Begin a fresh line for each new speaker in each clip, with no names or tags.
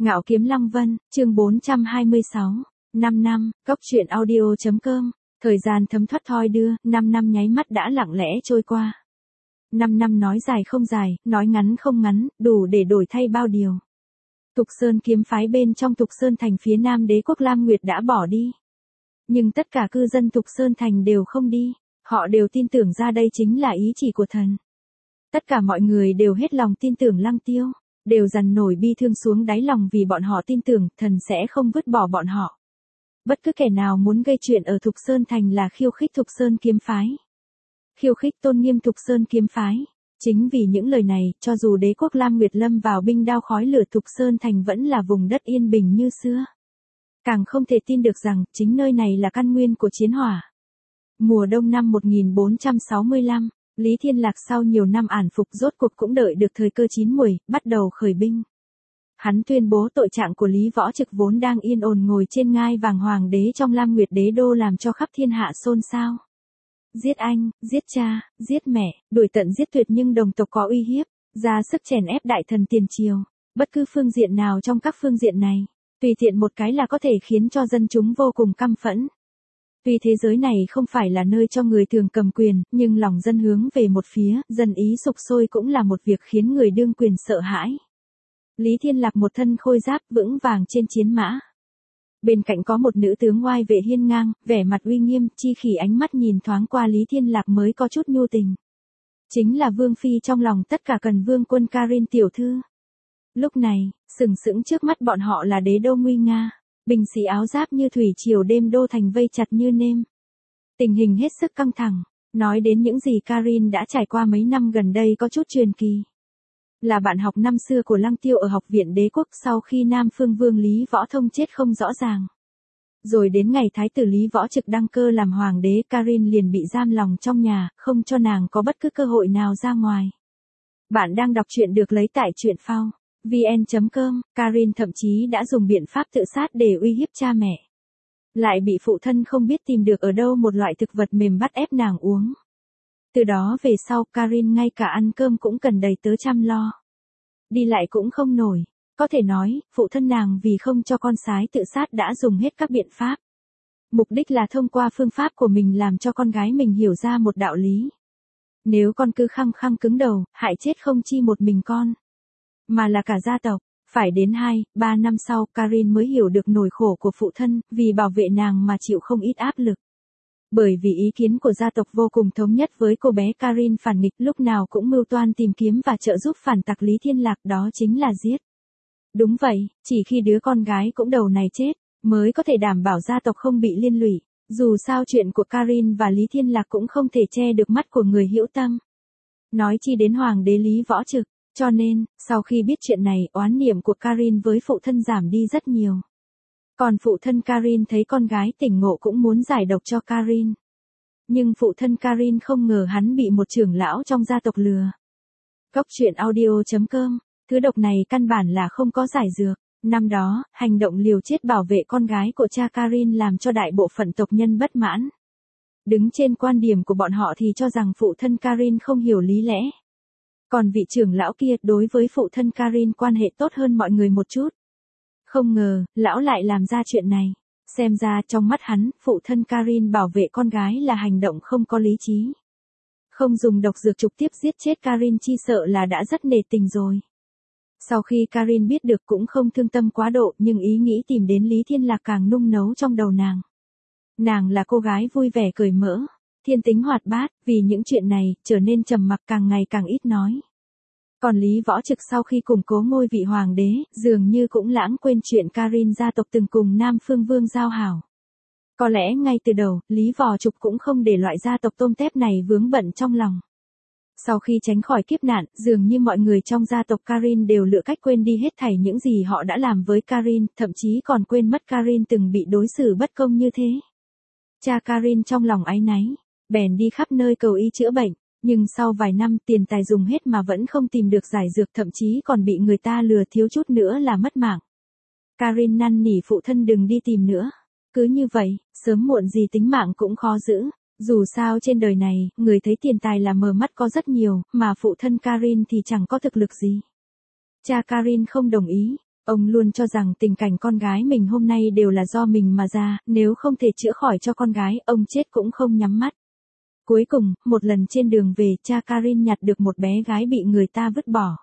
Ngạo Kiếm Lăng Vân, chương 426. 5 năm, Cốc truyện audio.com. Thời gian thấm thoát thoi đưa, 5 năm nháy mắt đã lặng lẽ trôi qua. 5 năm nói dài không dài, nói ngắn không ngắn, đủ để đổi thay bao điều. Thục Sơn kiếm phái bên trong Thục Sơn thành phía Nam Đế quốc Lam Nguyệt đã bỏ đi. Nhưng tất cả cư dân Thục Sơn thành đều không đi, họ đều tin tưởng ra đây chính là ý chỉ của thần. Tất cả mọi người đều hết lòng tin tưởng Lăng Tiêu, đều dằn nổi bi thương xuống đáy lòng vì bọn họ tin tưởng thần sẽ không vứt bỏ bọn họ. Bất cứ kẻ nào muốn gây chuyện ở Thục Sơn thành là khiêu khích Thục Sơn kiếm phái. Khiêu khích tôn nghiêm Thục Sơn kiếm phái. Chính vì những lời này, cho dù đế quốc Lam Nguyệt lâm vào binh đao khói lửa, Thục Sơn thành vẫn là vùng đất yên bình như xưa. Càng không thể tin được rằng, chính nơi này là căn nguyên của chiến hỏa. Mùa đông năm 1465, Lý Thiên Lạc sau nhiều năm ản phục rốt cuộc cũng đợi được thời cơ chín muồi, bắt đầu khởi binh. Hắn tuyên bố tội trạng của Lý Võ Trực vốn đang yên ổn ngồi trên ngai vàng hoàng đế trong Lam Nguyệt đế đô làm cho khắp thiên hạ xôn xao. Giết anh, giết cha, giết mẹ, đuổi tận giết tuyệt nhưng đồng tộc có uy hiếp, ra sức chèn ép đại thần tiền triều, bất cứ phương diện nào trong các phương diện này, tùy tiện một cái là có thể khiến cho dân chúng vô cùng căm phẫn. Tuy thế giới này không phải là nơi cho người thường cầm quyền, nhưng lòng dân hướng về một phía, dân ý sục sôi cũng là một việc khiến người đương quyền sợ hãi. Lý Thiên Lạc một thân khôi giáp vững vàng trên chiến mã. Bên cạnh có một nữ tướng oai vệ hiên ngang, vẻ mặt uy nghiêm, chi khỉ ánh mắt nhìn thoáng qua Lý Thiên Lạc mới có chút nhu tình. Chính là vương phi trong lòng tất cả Cần Vương quân Karin tiểu thư. Lúc này, sừng sững trước mắt bọn họ là đế đô nguy nga. Binh sĩ áo giáp như thủy triều đêm đô thành vây chặt như nêm. Tình hình hết sức căng thẳng. Nói đến những gì Karin đã trải qua mấy năm gần đây có chút truyền kỳ. Là bạn học năm xưa của Lăng Tiêu ở học viện đế quốc sau khi Nam Phương Vương Lý Võ Thông chết không rõ ràng. Rồi đến ngày Thái tử Lý Võ Trực đăng cơ làm hoàng đế, Karin liền bị giam lòng trong nhà, không cho nàng có bất cứ cơ hội nào ra ngoài. Bạn đang đọc truyện được lấy tại truyện phao vn.com, Karin thậm chí đã dùng biện pháp tự sát để uy hiếp cha mẹ. Lại bị phụ thân không biết tìm được ở đâu một loại thực vật mềm bắt ép nàng uống. Từ đó về sau Karin ngay cả ăn cơm cũng cần đầy tớ chăm lo. Đi lại cũng không nổi. Có thể nói, phụ thân nàng vì không cho con sái tự sát đã dùng hết các biện pháp. Mục đích là thông qua phương pháp của mình làm cho con gái mình hiểu ra một đạo lý. Nếu con cứ khăng khăng cứng đầu, hại chết không chi một mình con, mà là cả gia tộc. Phải đến 2-3 năm sau Karin mới hiểu được nỗi khổ của phụ thân, vì bảo vệ nàng mà chịu không ít áp lực. Bởi vì ý kiến của gia tộc vô cùng thống nhất với cô bé Karin phản nghịch, lúc nào cũng mưu toan tìm kiếm và trợ giúp phản tặc Lý Thiên Lạc, đó chính là giết. Đúng vậy, chỉ khi đứa con gái cũng đầu này chết, mới có thể đảm bảo gia tộc không bị liên lụy. Dù sao chuyện của Karin và Lý Thiên Lạc cũng không thể che được mắt của người hữu tâm. Nói chi đến hoàng đế Lý Võ Trực, cho nên, sau khi biết chuyện này, oán niệm của Karin với phụ thân giảm đi rất nhiều. Còn phụ thân Karin thấy con gái tỉnh ngộ cũng muốn giải độc cho Karin. Nhưng phụ thân Karin không ngờ hắn bị một trưởng lão trong gia tộc lừa. Cốc truyện audio.com, thứ độc này căn bản là không có giải dược. Năm đó, hành động liều chết bảo vệ con gái của cha Karin làm cho đại bộ phận tộc nhân bất mãn. Đứng trên quan điểm của bọn họ thì cho rằng phụ thân Karin không hiểu lý lẽ. Còn vị trưởng lão kia đối với phụ thân Karin quan hệ tốt hơn mọi người một chút. Không ngờ, lão lại làm ra chuyện này. Xem ra trong mắt hắn, phụ thân Karin bảo vệ con gái là hành động không có lý trí. Không dùng độc dược trực tiếp giết chết Karin chi sợ là đã rất nề tình rồi. Sau khi Karin biết được cũng không thương tâm quá độ, nhưng ý nghĩ tìm đến Lý Thiên Lạc càng nung nấu trong đầu nàng. Nàng là cô gái vui vẻ cởi mở, thiên tính hoạt bát, vì những chuyện này, trở nên trầm mặc càng ngày càng ít nói. Còn Lý Võ Trực sau khi củng cố ngôi vị hoàng đế, dường như cũng lãng quên chuyện Karin gia tộc từng cùng Nam Phương Vương giao hảo. Có lẽ ngay từ đầu, Lý Võ Trực cũng không để loại gia tộc tôm tép này vướng bận trong lòng. Sau khi tránh khỏi kiếp nạn, dường như mọi người trong gia tộc Karin đều lựa cách quên đi hết thảy những gì họ đã làm với Karin, thậm chí còn quên mất Karin từng bị đối xử bất công như thế. Cha Karin trong lòng áy náy, bèn đi khắp nơi cầu y chữa bệnh. Nhưng sau vài năm tiền tài dùng hết mà vẫn không tìm được giải dược, thậm chí còn bị người ta lừa thiếu chút nữa là mất mạng. Karin năn nỉ phụ thân đừng đi tìm nữa. Cứ như vậy, sớm muộn gì tính mạng cũng khó giữ. Dù sao trên đời này, người thấy tiền tài là mờ mắt có rất nhiều, mà phụ thân Karin thì chẳng có thực lực gì. Cha Karin không đồng ý. Ông luôn cho rằng tình cảnh con gái mình hôm nay đều là do mình mà ra, nếu không thể chữa khỏi cho con gái, ông chết cũng không nhắm mắt. Cuối cùng, một lần trên đường về, cha Karin nhặt được một bé gái bị người ta vứt bỏ.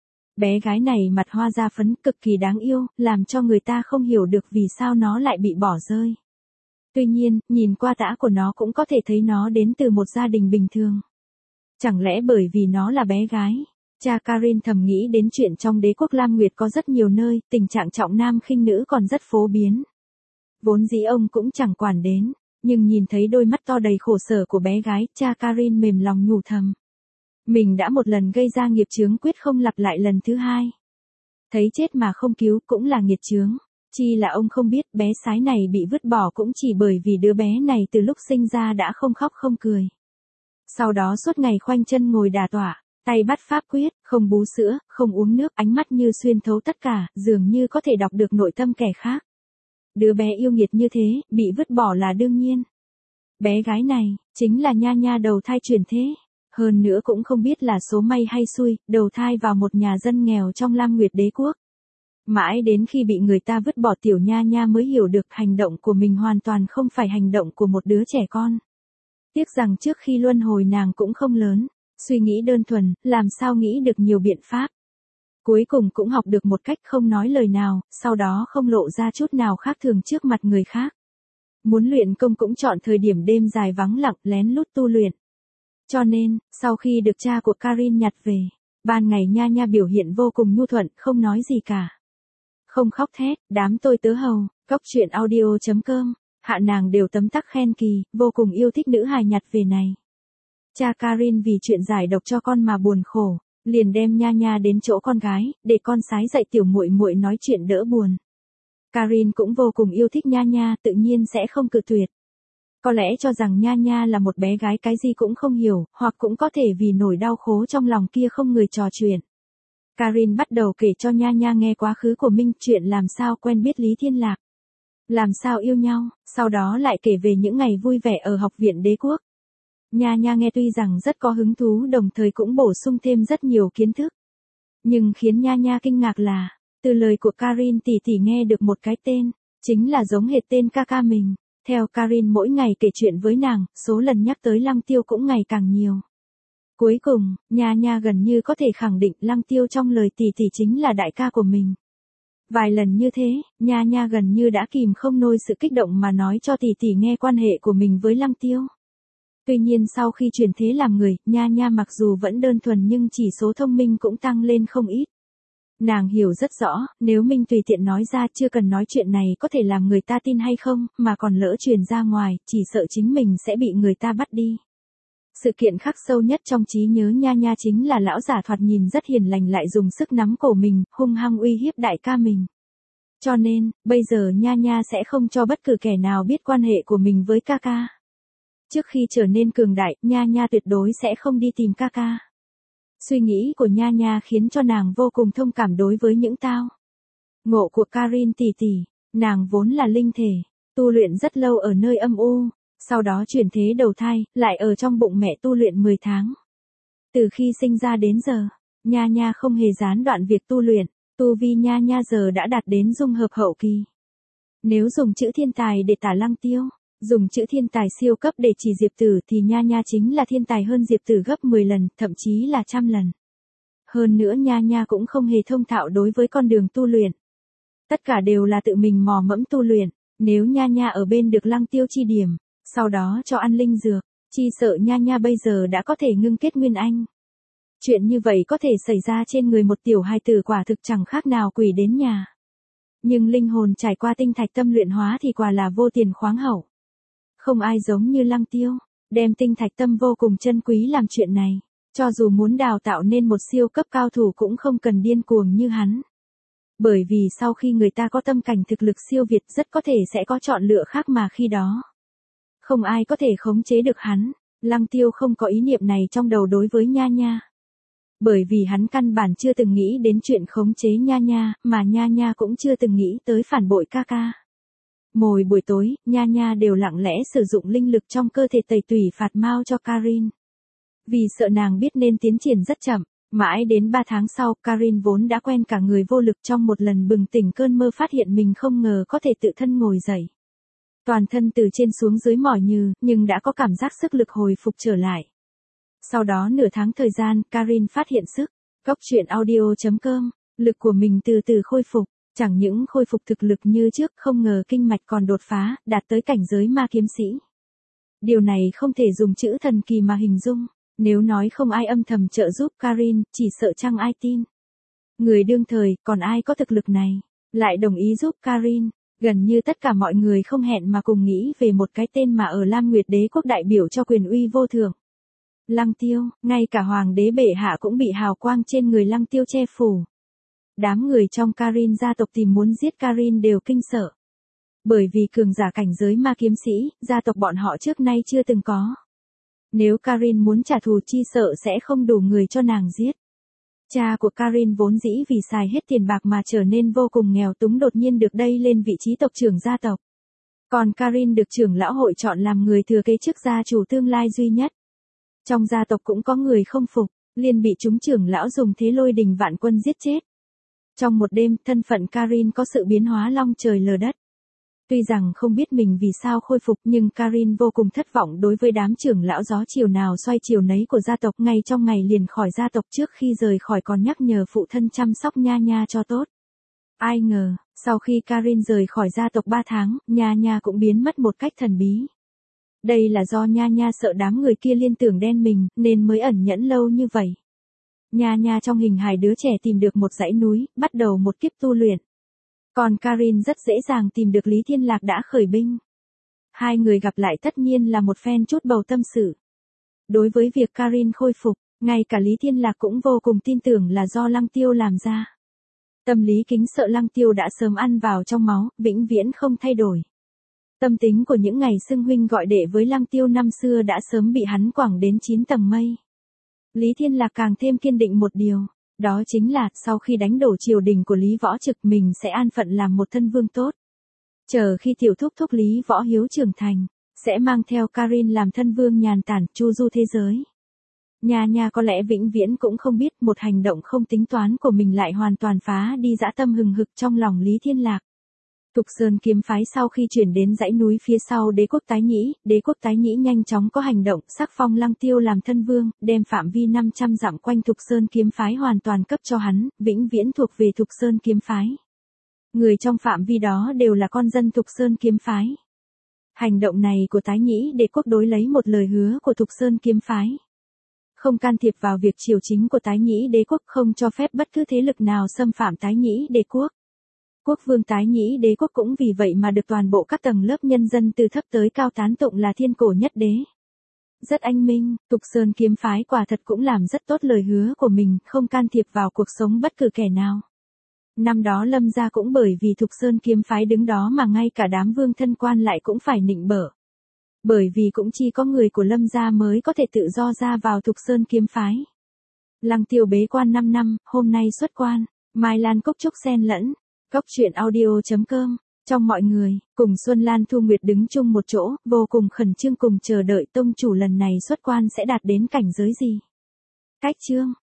Bé gái này mặt hoa da phấn cực kỳ đáng yêu, làm cho người ta không hiểu được vì sao nó lại bị bỏ rơi. Tuy nhiên, nhìn qua tã của nó cũng có thể thấy nó đến từ một gia đình bình thường. Chẳng lẽ bởi vì nó là bé gái? Cha Karin thầm nghĩ đến chuyện trong đế quốc Lam Nguyệt có rất nhiều nơi, tình trạng trọng nam khinh nữ còn rất phổ biến. Vốn dĩ ông cũng chẳng quản đến, nhưng nhìn thấy đôi mắt to đầy khổ sở của bé gái, cha Karin mềm lòng nhủ thầm. Mình đã một lần gây ra nghiệp chướng quyết không lặp lại lần thứ hai. Thấy chết mà không cứu cũng là nghiệt chướng. Chi là ông không biết bé sái này bị vứt bỏ cũng chỉ bởi vì đứa bé này từ lúc sinh ra đã không khóc không cười. Sau đó suốt ngày khoanh chân ngồi đả tọa, tay bắt pháp quyết, không bú sữa, không uống nước, ánh mắt như xuyên thấu tất cả, dường như có thể đọc được nội tâm kẻ khác. Đứa bé yêu nghiệt như thế, bị vứt bỏ là đương nhiên. Bé gái này, chính là Nha Nha đầu thai chuyển thế. Hơn nữa cũng không biết là số may hay xui, đầu thai vào một nhà dân nghèo trong Lam Nguyệt đế quốc. Mãi đến khi bị người ta vứt bỏ tiểu Nha Nha mới hiểu được hành động của mình hoàn toàn không phải hành động của một đứa trẻ con. Tiếc rằng trước khi luân hồi nàng cũng không lớn, suy nghĩ đơn thuần, làm sao nghĩ được nhiều biện pháp. Cuối cùng cũng học được một cách không nói lời nào, sau đó không lộ ra chút nào khác thường trước mặt người khác. Muốn luyện công cũng chọn thời điểm đêm dài vắng lặng lén lút tu luyện. Cho nên, sau khi được cha của Karin nhặt về, ban ngày Nha Nha biểu hiện vô cùng nhu thuận, không nói gì cả. Không khóc thét, đám tôi tớ hầu, cóc truyện audio.com, hạ nàng đều tấm tắc khen kỳ, vô cùng yêu thích nữ hài nhặt về này. Cha Karin vì chuyện giải độc cho con mà buồn khổ, liền đem Nha Nha đến chỗ con gái, để con sái dạy tiểu muội muội nói chuyện đỡ buồn. Karin cũng vô cùng yêu thích Nha Nha, tự nhiên sẽ không cự tuyệt. Có lẽ cho rằng Nha Nha là một bé gái cái gì cũng không hiểu, hoặc cũng có thể vì nỗi đau khổ trong lòng kia không người trò chuyện. Karin bắt đầu kể cho Nha Nha nghe quá khứ của Minh, chuyện làm sao quen biết Lý Thiên Lạc, làm sao yêu nhau, sau đó lại kể về những ngày vui vẻ ở học viện đế quốc. Nha Nha nghe tuy rằng rất có hứng thú, đồng thời cũng bổ sung thêm rất nhiều kiến thức. Nhưng khiến Nha Nha kinh ngạc là, từ lời của Karin tỷ tỷ nghe được một cái tên, chính là giống hệt tên ca ca mình. Theo Karin mỗi ngày kể chuyện với nàng, số lần nhắc tới Lăng Tiêu cũng ngày càng nhiều. Cuối cùng, Nha Nha gần như có thể khẳng định Lăng Tiêu trong lời tỷ tỷ chính là đại ca của mình. Vài lần như thế, Nha Nha gần như đã kìm không nổi sự kích động mà nói cho tỷ tỷ nghe quan hệ của mình với Lăng Tiêu. Tuy nhiên sau khi chuyển thế làm người, Nha Nha mặc dù vẫn đơn thuần nhưng chỉ số thông minh cũng tăng lên không ít. Nàng hiểu rất rõ, nếu mình tùy tiện nói ra chưa cần nói chuyện này có thể làm người ta tin hay không, mà còn lỡ truyền ra ngoài, chỉ sợ chính mình sẽ bị người ta bắt đi. Sự kiện khắc sâu nhất trong trí nhớ Nha Nha chính là lão giả thoạt nhìn rất hiền lành lại dùng sức nắm cổ mình, hung hăng uy hiếp đại ca mình. Cho nên, bây giờ Nha Nha sẽ không cho bất cứ kẻ nào biết quan hệ của mình với ca ca. Trước khi trở nên cường đại, Nha Nha tuyệt đối sẽ không đi tìm ca ca. Suy nghĩ của Nha Nha khiến cho nàng vô cùng thông cảm đối với những tao ngộ của Karin tỷ tỷ. Nàng vốn là linh thể, tu luyện rất lâu ở nơi âm u, sau đó chuyển thế đầu thai, lại ở trong bụng mẹ tu luyện 10 tháng. Từ khi sinh ra đến giờ, Nha Nha không hề gián đoạn việc tu luyện, tu vi Nha Nha giờ đã đạt đến dung hợp hậu kỳ. Nếu dùng chữ thiên tài để tả Lăng Tiêu, dùng chữ thiên tài siêu cấp để chỉ Diệp Tử thì Nha Nha chính là thiên tài hơn Diệp Tử gấp 10 lần, thậm chí là trăm lần. Hơn nữa Nha Nha cũng không hề thông thạo đối với con đường tu luyện. Tất cả đều là tự mình mò mẫm tu luyện, nếu Nha Nha ở bên được Lăng Tiêu chi điểm, sau đó cho ăn linh dược, chi sợ Nha Nha bây giờ đã có thể ngưng kết nguyên anh. Chuyện như vậy có thể xảy ra trên người một tiểu hài tử quả thực chẳng khác nào quỷ đến nhà. Nhưng linh hồn trải qua tinh thạch tâm luyện hóa thì quả là vô tiền khoáng hậu. Không ai giống như Lăng Tiêu, đem tinh thạch tâm vô cùng chân quý làm chuyện này. Cho dù muốn đào tạo nên một siêu cấp cao thủ cũng không cần điên cuồng như hắn. Bởi vì sau khi người ta có tâm cảnh thực lực siêu việt rất có thể sẽ có chọn lựa khác mà khi đó. Không ai có thể khống chế được hắn. Lăng Tiêu không có ý niệm này trong đầu đối với Nha Nha. Bởi vì hắn căn bản chưa từng nghĩ đến chuyện khống chế Nha Nha, mà Nha Nha cũng chưa từng nghĩ tới phản bội ca ca. Mỗi buổi tối, Nha Nha đều lặng lẽ sử dụng linh lực trong cơ thể tẩy tủy phạt mau cho Karin. Vì sợ nàng biết nên tiến triển rất chậm, Mãi đến 3 tháng sau, Karin vốn đã quen cả người vô lực trong một lần bừng tỉnh cơn mơ phát hiện mình không ngờ có thể tự thân ngồi dậy. Toàn thân từ trên xuống dưới mỏi nhừ, nhưng đã có cảm giác sức lực hồi phục trở lại. Sau đó nửa tháng thời gian, Karin phát hiện sức. Góc truyện audio.com, lực của mình từ từ khôi phục, chẳng những khôi phục thực lực như trước, không ngờ kinh mạch còn đột phá, đạt tới cảnh giới ma kiếm sĩ. Điều này không thể dùng chữ thần kỳ mà hình dung, nếu nói không ai âm thầm trợ giúp Karin, chỉ sợ chăng ai tin. Người đương thời, còn ai có thực lực này, lại đồng ý giúp Karin, gần như tất cả mọi người không hẹn mà cùng nghĩ về một cái tên mà ở Lam Nguyệt Đế quốc đại biểu cho quyền uy vô thượng. Lăng Tiêu, ngay cả hoàng đế bệ hạ cũng bị hào quang trên người Lăng Tiêu che phủ. Đám người trong Karin gia tộc tìm muốn giết Karin đều kinh sợ. Bởi vì cường giả cảnh giới ma kiếm sĩ, gia tộc bọn họ trước nay chưa từng có. Nếu Karin muốn trả thù chi sợ sẽ không đủ người cho nàng giết. Cha của Karin vốn dĩ vì xài hết tiền bạc mà trở nên vô cùng nghèo túng đột nhiên được đẩy lên vị trí tộc trưởng gia tộc. Còn Karin được trưởng lão hội chọn làm người thừa kế chức gia chủ tương lai duy nhất. Trong gia tộc cũng có người không phục, liền bị chúng trưởng lão dùng thế lôi đình vạn quân giết chết. Trong một đêm, thân phận Karin có sự biến hóa long trời lở đất. Tuy rằng không biết mình vì sao khôi phục nhưng Karin vô cùng thất vọng đối với đám trưởng lão gió chiều nào xoay chiều nấy của gia tộc, ngay trong ngày liền khỏi gia tộc trước khi rời khỏi còn nhắc nhở phụ thân chăm sóc Nha Nha cho tốt. Ai ngờ, sau khi Karin rời khỏi gia tộc 3 tháng, Nha Nha cũng biến mất một cách thần bí. Đây là do Nha Nha sợ đám người kia liên tưởng đen mình, nên mới ẩn nhẫn lâu như vậy. Nha Nha trong hình hài đứa trẻ tìm được một dãy núi, bắt đầu một kiếp tu luyện. Còn Karin rất dễ dàng tìm được Lý Thiên Lạc đã khởi binh. Hai người gặp lại tất nhiên là một phen chút bầu tâm sự. Đối với việc Karin khôi phục, ngay cả Lý Thiên Lạc cũng vô cùng tin tưởng là do Lăng Tiêu làm ra. Tâm lý kính sợ Lăng Tiêu đã sớm ăn vào trong máu, vĩnh viễn không thay đổi. Tâm tính của những ngày xưng huynh gọi đệ với Lăng Tiêu năm xưa đã sớm bị hắn quẳng đến 9 tầng mây. Lý Thiên Lạc càng thêm kiên định một điều, đó chính là sau khi đánh đổ triều đình của Lý Võ Trực mình sẽ an phận làm một thân vương tốt. Chờ khi tiểu thúc thúc Lý Võ Hiếu trưởng thành, sẽ mang theo Karin làm thân vương nhàn tản chu du thế giới. Nha Nha có lẽ vĩnh viễn cũng không biết một hành động không tính toán của mình lại hoàn toàn phá đi dã tâm hừng hực trong lòng Lý Thiên Lạc. Thục Sơn kiếm phái sau khi chuyển đến dãy núi phía sau đế quốc Tái Nhĩ nhanh chóng có hành động sắc phong Lăng Tiêu làm thân vương, đem phạm vi 500 dặm quanh Thục Sơn kiếm phái hoàn toàn cấp cho hắn, vĩnh viễn thuộc về Thục Sơn kiếm phái. Người trong phạm vi đó đều là con dân Thục Sơn kiếm phái. Hành động này của Tái Nhĩ đế quốc đối lấy một lời hứa của Thục Sơn kiếm phái. Không can thiệp vào việc triều chính của Tái Nhĩ đế quốc, không cho phép bất cứ thế lực nào xâm phạm Tái Nhĩ đế quốc. Quốc vương Tái Nhĩ đế quốc cũng vì vậy mà được toàn bộ các tầng lớp nhân dân từ thấp tới cao tán tụng là thiên cổ nhất đế. Rất anh minh, Thục Sơn kiếm phái quả thật cũng làm rất tốt lời hứa của mình, không can thiệp vào cuộc sống bất cứ kẻ nào. Năm đó Lâm gia cũng bởi vì Thục Sơn kiếm phái đứng đó mà ngay cả đám vương thân quan lại cũng phải nịnh bợ. Bởi vì cũng chỉ có người của Lâm gia mới có thể tự do ra vào Thục Sơn kiếm phái. Lăng Tiêu bế quan 5 năm, hôm nay xuất quan, Mai Lan Cúc Trúc xen lẫn. Góc truyện audio.com, trong mọi người, cùng Xuân Lan Thu Nguyệt đứng chung một chỗ, vô cùng khẩn trương cùng chờ đợi tông chủ lần này xuất quan sẽ đạt đến cảnh giới gì. Cách chương